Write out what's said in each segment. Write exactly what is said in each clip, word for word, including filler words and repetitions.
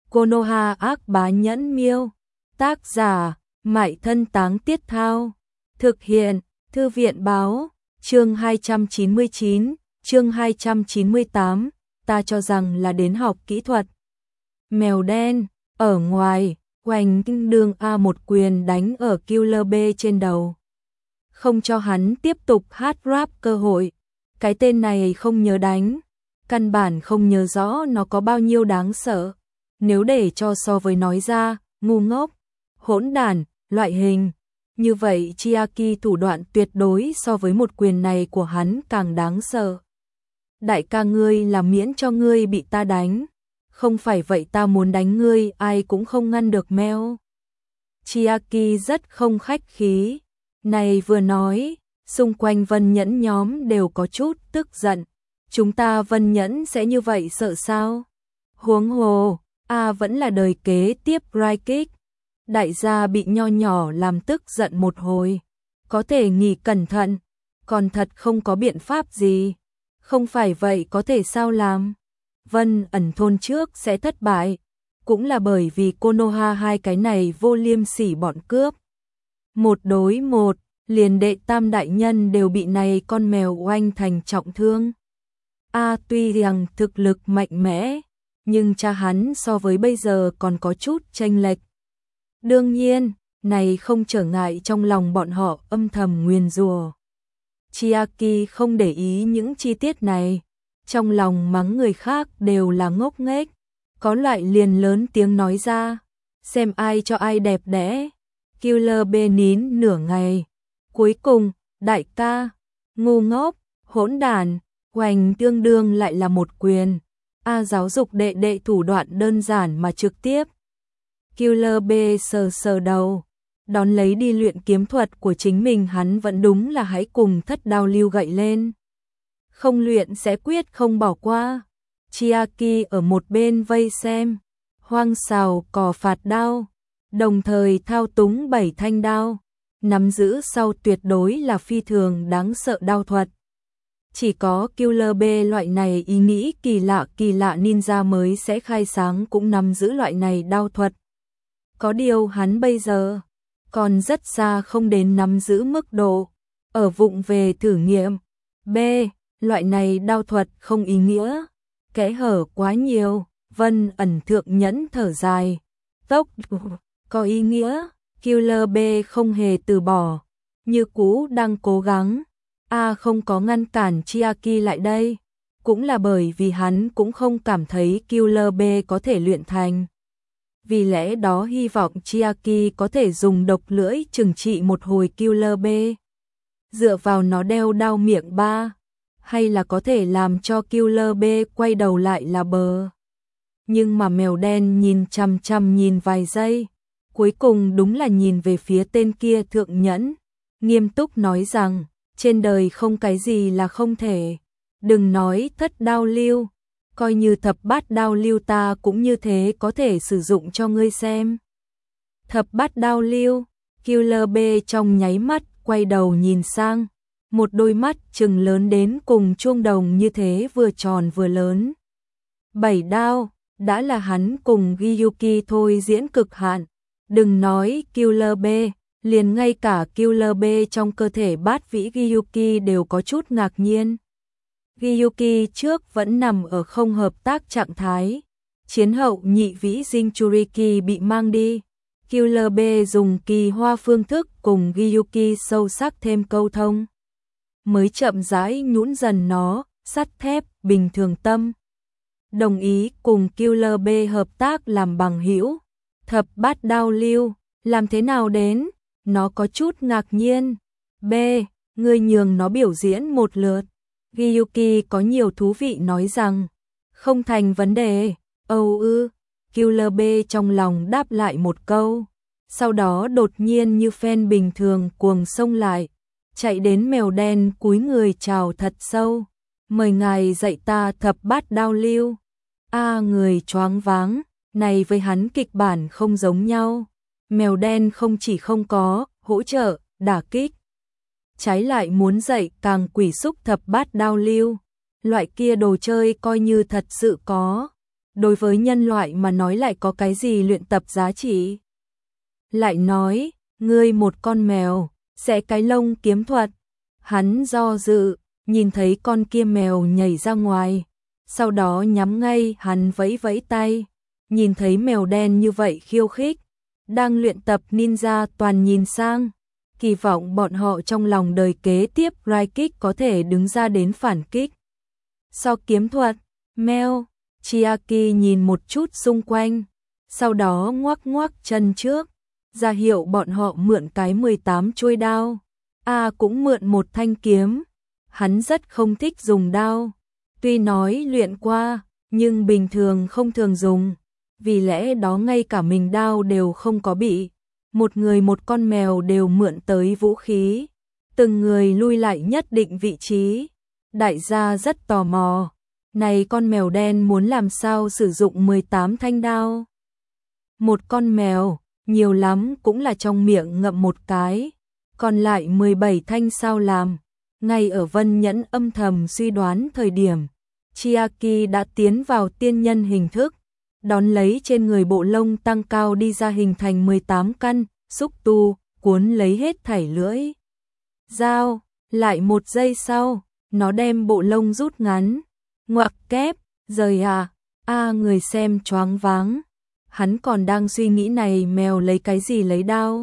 Konoha ác bá nhẫn miêu. Tác giả, Mại Thân Táng Tiết Thao. Thực hiện, Thư viện báo. Chương hai trăm chín mươi chín, chương hai trăm chín mươi tám, ta cho rằng là đến học kỹ thuật. Mèo đen, ở ngoài, Hoành Kinh Đường A một quyền đánh ở Killer B trên đầu. Không cho hắn tiếp tục hát rap cơ hội. Cái tên này không nhớ đánh, căn bản không nhớ rõ nó có bao nhiêu đáng sợ. Nếu để cho so với nói ra, ngu ngốc, hỗn đản, loại hình, như vậy Chiaki thủ đoạn tuyệt đối so với một quyền này của hắn càng đáng sợ. Đại ca ngươi là miễn cho ngươi bị ta đánh, không phải vậy ta muốn đánh ngươi ai cũng không ngăn được meo. Chiaki rất không khách khí, này vừa nói, xung quanh Vân Nhẫn nhóm đều có chút tức giận. Chúng ta Vân Nhẫn sẽ như vậy sợ sao? Huống hồ, A vẫn là đời kế tiếp Raikik. Đại gia bị nho nhỏ làm tức giận một hồi, có thể nghỉ cẩn thận, còn thật không có biện pháp gì. Không phải vậy có thể sao làm? Vân ẩn thôn trước sẽ thất bại, cũng là bởi vì Konoha hai cái này vô liêm sỉ bọn cướp. Một đối một, liền đệ tam đại nhân đều bị này con mèo oanh thành trọng thương. A tuy rằng thực lực mạnh mẽ, nhưng cha hắn so với bây giờ còn có chút chênh lệch. Đương nhiên, này không trở ngại trong lòng bọn họ âm thầm nguyền rủa. Chiaki không để ý những chi tiết này, trong lòng mắng người khác đều là ngốc nghếch, có loại liền lớn tiếng nói ra, xem ai cho ai đẹp đẽ. Killer B nín nửa ngày, cuối cùng, đại ca, ngu ngốc, hỗn đản, Hoành tương đương lại là một quyền. A giáo dục đệ đệ thủ đoạn đơn giản mà trực tiếp. Killer B sờ sờ đầu, đón lấy đi luyện kiếm thuật của chính mình, hắn vẫn đúng là hãy cùng thất đao lưu gậy lên. Không luyện sẽ quyết không bỏ qua. Chiaki ở một bên vây xem, hoang xào cò phạt đao, đồng thời thao túng bảy thanh đao, nắm giữ sau tuyệt đối là phi thường đáng sợ đao thuật. Chỉ có Killer B loại này ý nghĩ kỳ lạ kỳ lạ ninja mới sẽ khai sáng cũng nắm giữ loại này đao thuật. Có điều hắn bây giờ còn rất xa không đến nắm giữ mức độ, ở vụng về thử nghiệm. B, loại này đao thuật không ý nghĩa, kẽ hở quá nhiều. Vân ẩn thượng nhẫn thở dài, tốc có ý nghĩa. Killer B không hề từ bỏ, như cũ đang cố gắng. A không có ngăn cản Chiaki lại đây, cũng là bởi vì hắn cũng không cảm thấy Killer B có thể luyện thành. Vì lẽ đó hy vọng Chiaki có thể dùng độc lưỡi trừng trị một hồi Killer B. Dựa vào nó đeo đao miệng ba, hay là có thể làm cho Killer B quay đầu lại là bờ. Nhưng mà mèo đen nhìn chằm chằm nhìn vài giây, cuối cùng đúng là nhìn về phía tên kia thượng nhẫn, nghiêm túc nói rằng, trên đời không cái gì là không thể. Đừng nói thất đao lưu, coi như thập bát đao lưu ta cũng như thế có thể sử dụng cho ngươi xem. Thập bát đao lưu, Killer B trong nháy mắt quay đầu nhìn sang, một đôi mắt trừng lớn đến cùng chuông đồng như thế vừa tròn vừa lớn. Bảy đao, đã là hắn cùng Gyuki thôi diễn cực hạn. Đừng nói Killer B, liền ngay cả Killer B trong cơ thể bát vĩ Gyuki đều có chút ngạc nhiên. Gyuki trước vẫn nằm ở không hợp tác trạng thái, chiến hậu nhị vĩ Jinchuriki bị mang đi. Killer B dùng kỳ hoa phương thức cùng Gyuki sâu sắc thêm câu thông, mới chậm rãi nhũn dần nó, sắt thép, bình thường tâm. Đồng ý cùng Killer B hợp tác làm bằng hữu. Thập bát đao lưu, làm thế nào đến? Nó có chút ngạc nhiên. B, ngươi nhường nó biểu diễn một lượt. Gyuki có nhiều thú vị nói rằng, không thành vấn đề. Âu ư, Killer B trong lòng đáp lại một câu, sau đó đột nhiên như fan bình thường cuồng xông lại, chạy đến mèo đen cúi người chào thật sâu, mời ngài dạy ta thập bát đao lưu. A người choáng váng, này với hắn kịch bản không giống nhau. Mèo đen không chỉ không có hỗ trợ, đả kích, trái lại muốn dạy càng quỷ xúc thập bát đao lưu. Loại kia đồ chơi coi như thật sự có, đối với nhân loại mà nói lại có cái gì luyện tập giá trị. Lại nói, ngươi một con mèo, sẽ cái lông kiếm thuật. Hắn do dự, nhìn thấy con kia mèo nhảy ra ngoài, sau đó nhắm ngay hắn vẫy vẫy tay, nhìn thấy mèo đen như vậy khiêu khích, đang luyện tập ninja toàn nhìn sang, kỳ vọng bọn họ trong lòng đời kế tiếp Raikik có thể đứng ra đến phản kích. So kiếm thuật, mèo, Chiaki nhìn một chút xung quanh, sau đó ngoắc ngoắc chân trước, ra hiệu bọn họ mượn cái mười tám chuôi đao. A cũng mượn một thanh kiếm, hắn rất không thích dùng đao, tuy nói luyện qua, nhưng bình thường không thường dùng, vì lẽ đó ngay cả mình đao đều không có bị. Một người một con mèo đều mượn tới vũ khí, từng người lui lại nhất định vị trí. Đại gia rất tò mò, này con mèo đen muốn làm sao sử dụng mười tám thanh đao. Một con mèo, nhiều lắm cũng là trong miệng ngậm một cái, còn lại mười bảy thanh sao làm. Ngay ở Vân Nhẫn âm thầm suy đoán thời điểm, Chiaki đã tiến vào tiên nhân hình thức, đón lấy trên người bộ lông tăng cao đi ra hình thành mười tám căn, xúc tu, cuốn lấy hết thảy lưỡi dao, lại một giây sau, nó đem bộ lông rút ngắn, ngoặc kép, rời à, a người xem choáng váng, hắn còn đang suy nghĩ này mèo lấy cái gì lấy đao.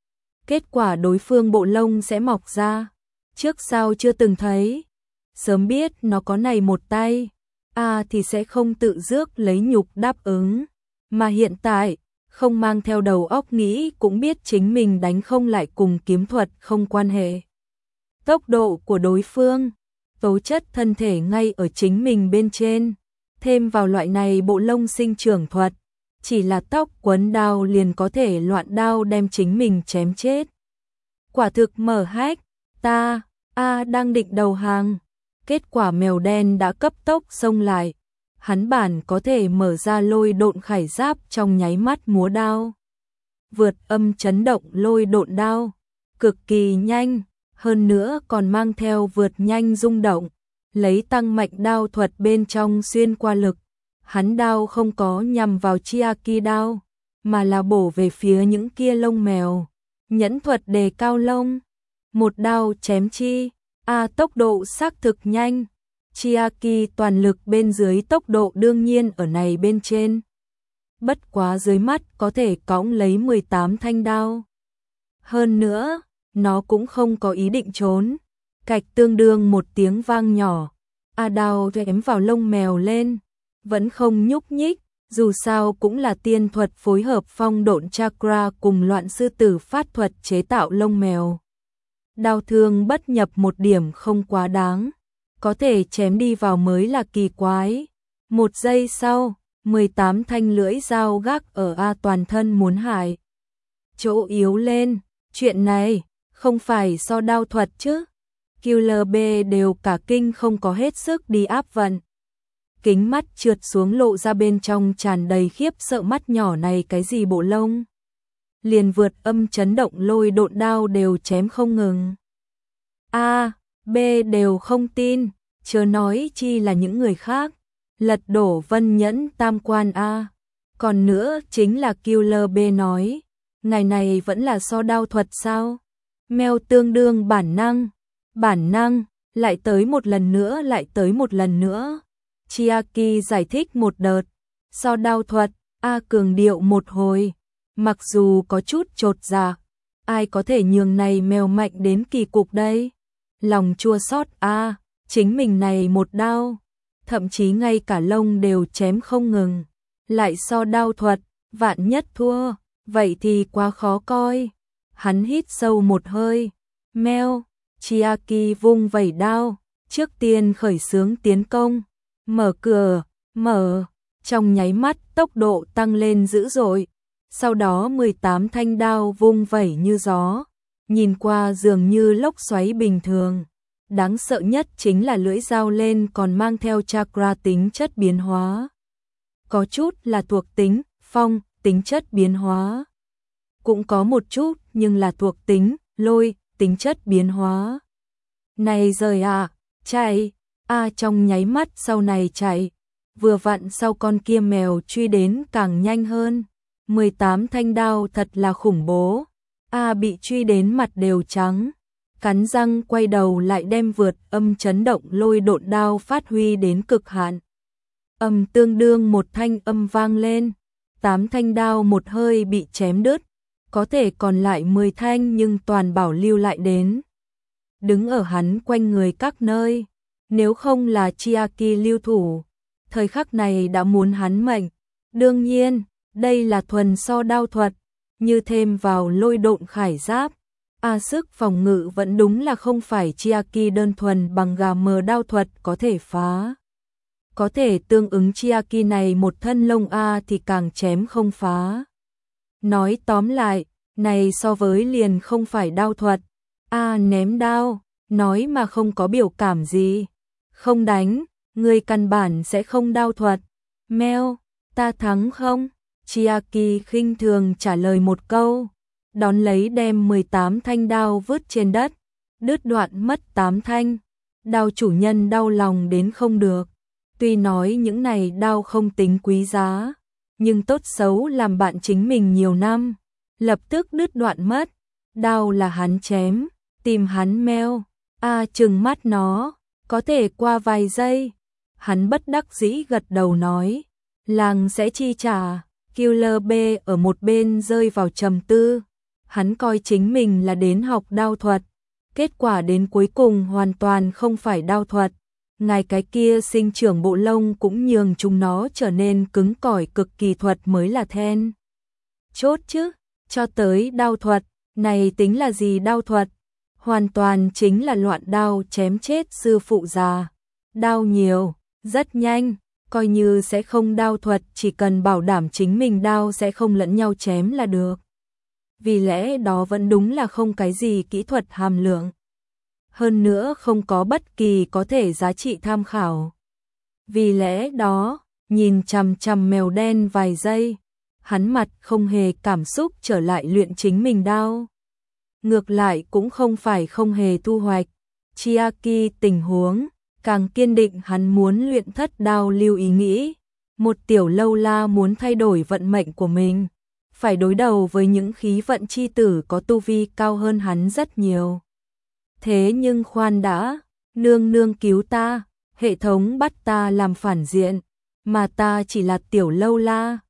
Kết quả đối phương bộ lông sẽ mọc ra, trước sau chưa từng thấy, sớm biết nó có này một tay, a thì sẽ không tự rước lấy nhục đáp ứng, mà hiện tại, không mang theo đầu óc nghĩ cũng biết chính mình đánh không lại cùng kiếm thuật không quan hệ. Tốc độ của đối phương, tố chất thân thể ngay ở chính mình bên trên, thêm vào loại này bộ lông sinh trưởng thuật, chỉ là tóc quấn đao liền có thể loạn đao đem chính mình chém chết. Quả thực mở hách, ta, a đang định đầu hàng, kết quả mèo đen đã cấp tốc xông lại, hắn bản có thể mở ra lôi độn khải giáp trong nháy mắt múa đao. Vượt âm chấn động lôi độn đao, cực kỳ nhanh, hơn nữa còn mang theo vượt nhanh rung động, lấy tăng mạnh đao thuật bên trong xuyên qua lực. Hắn đao không có nhằm vào Chiaki đao, mà là bổ về phía những kia lông mèo. Nhẫn thuật đề cao lông, một đao chém chi, a tốc độ xác thực nhanh. Chiaki toàn lực bên dưới tốc độ đương nhiên ở này bên trên. Bất quá dưới mắt có thể cõng lấy mười tám thanh đao. Hơn nữa, nó cũng không có ý định trốn. Cạch tương đương một tiếng vang nhỏ, a đao chém vào lông mèo lên, vẫn không nhúc nhích, dù sao cũng là tiên thuật phối hợp phong độn chakra cùng loạn sư tử phát thuật chế tạo lông mèo. Đao thương bất nhập một điểm không quá đáng, có thể chém đi vào mới là kỳ quái. Một giây sau, mười tám thanh lưỡi dao gác ở A toàn thân muốn hại. Chỗ yếu lên, chuyện này, không phải do đao thuật chứ. Killer B đều cả kinh không có hết sức đi áp vận. Kính mắt trượt xuống lộ ra bên trong tràn đầy khiếp sợ mắt nhỏ này cái gì bộ lông. Liền vượt âm chấn động lôi độn đao đều chém không ngừng. A, B đều không tin, chớ nói chi là những người khác. Lật đổ Vân Nhẫn tam quan A. Còn nữa chính là Killer B nói, ngày này vẫn là so đao thuật sao? Mèo tương đương bản năng, bản năng, lại tới một lần nữa lại tới một lần nữa. Chiaki giải thích một đợt, so đao thuật, A cường điệu một hồi, mặc dù có chút chột dạ, ai có thể nhường này mèo mạnh đến kỳ cục đây? Lòng chua xót A, chính mình này một đao, thậm chí ngay cả lông đều chém không ngừng, lại so đao thuật, vạn nhất thua, vậy thì quá khó coi. Hắn hít sâu một hơi, meo, Chiaki vung vẩy đao, trước tiên khởi xướng tiến công, mở cửa, mở, trong nháy mắt tốc độ tăng lên dữ dội, sau đó mười tám thanh đao vung vẩy như gió, nhìn qua dường như lốc xoáy bình thường. Đáng sợ nhất chính là lưỡi dao lên còn mang theo chakra tính chất biến hóa. Có chút là thuộc tính, phong, tính chất biến hóa. Cũng có một chút nhưng là thuộc tính, lôi, tính chất biến hóa. Này rời à, chạy, a trong nháy mắt sau này chạy, vừa vặn sau con kia mèo truy đến càng nhanh hơn. mười tám thanh đao thật là khủng bố. A bị truy đến mặt đều trắng, cắn răng quay đầu lại đem vượt âm chấn động lôi độn đao phát huy đến cực hạn. Âm tương đương một thanh âm vang lên, tám thanh đao một hơi bị chém đứt, có thể còn lại mười thanh nhưng toàn bảo lưu lại đến. Đứng ở hắn quanh người các nơi, nếu không là Chiaki lưu thủ, thời khắc này đã muốn hắn mệnh. Đương nhiên, đây là thuần so đao thuật, như thêm vào lôi độn khải giáp. A sức phòng ngự vẫn đúng là không phải Chiaki đơn thuần bằng gà mờ đao thuật có thể phá. Có thể tương ứng Chiaki này một thân lông A thì càng chém không phá. Nói tóm lại, này so với liền không phải đao thuật. A ném đao, nói mà không có biểu cảm gì. Không đánh, người căn bản sẽ không đao thuật. Meo, ta thắng không? Chiaki khinh thường trả lời một câu, đón lấy đem mười tám thanh đao vứt trên đất, đứt đoạn mất tám thanh. Đao chủ nhân đau lòng đến không được. Tuy nói những này đao không tính quý giá, nhưng tốt xấu làm bạn chính mình nhiều năm, lập tức đứt đoạn mất. Đao là hắn chém, tìm hắn meo. A trừng mắt nó, có thể qua vài giây. Hắn bất đắc dĩ gật đầu nói, làng sẽ chi trả. Killer B ở một bên rơi vào trầm tư, hắn coi chính mình là đến học đao thuật, kết quả đến cuối cùng hoàn toàn không phải đao thuật. Ngài cái kia sinh trưởng bộ lông cũng nhường chúng nó trở nên cứng cỏi cực kỳ thuật mới là then chốt chứ, cho tới đao thuật, này tính là gì đao thuật? Hoàn toàn chính là loạn đao chém chết sư phụ già. Đao nhiều, rất nhanh, coi như sẽ không đao thuật, chỉ cần bảo đảm chính mình đao sẽ không lẫn nhau chém là được. Vì lẽ đó vẫn đúng là không cái gì kỹ thuật hàm lượng. Hơn nữa không có bất kỳ có thể giá trị tham khảo. Vì lẽ đó, nhìn chằm chằm mèo đen vài giây, hắn mặt không hề cảm xúc trở lại luyện chính mình đao. Ngược lại cũng không phải không hề thu hoạch. Chiaki tình huống, càng kiên định hắn muốn luyện thất đao lưu ý nghĩ. Một tiểu lâu la muốn thay đổi vận mệnh của mình, phải đối đầu với những khí vận chi tử có tu vi cao hơn hắn rất nhiều. Thế nhưng khoan đã, nương nương cứu ta, hệ thống bắt ta làm phản diện, mà ta chỉ là tiểu lâu la,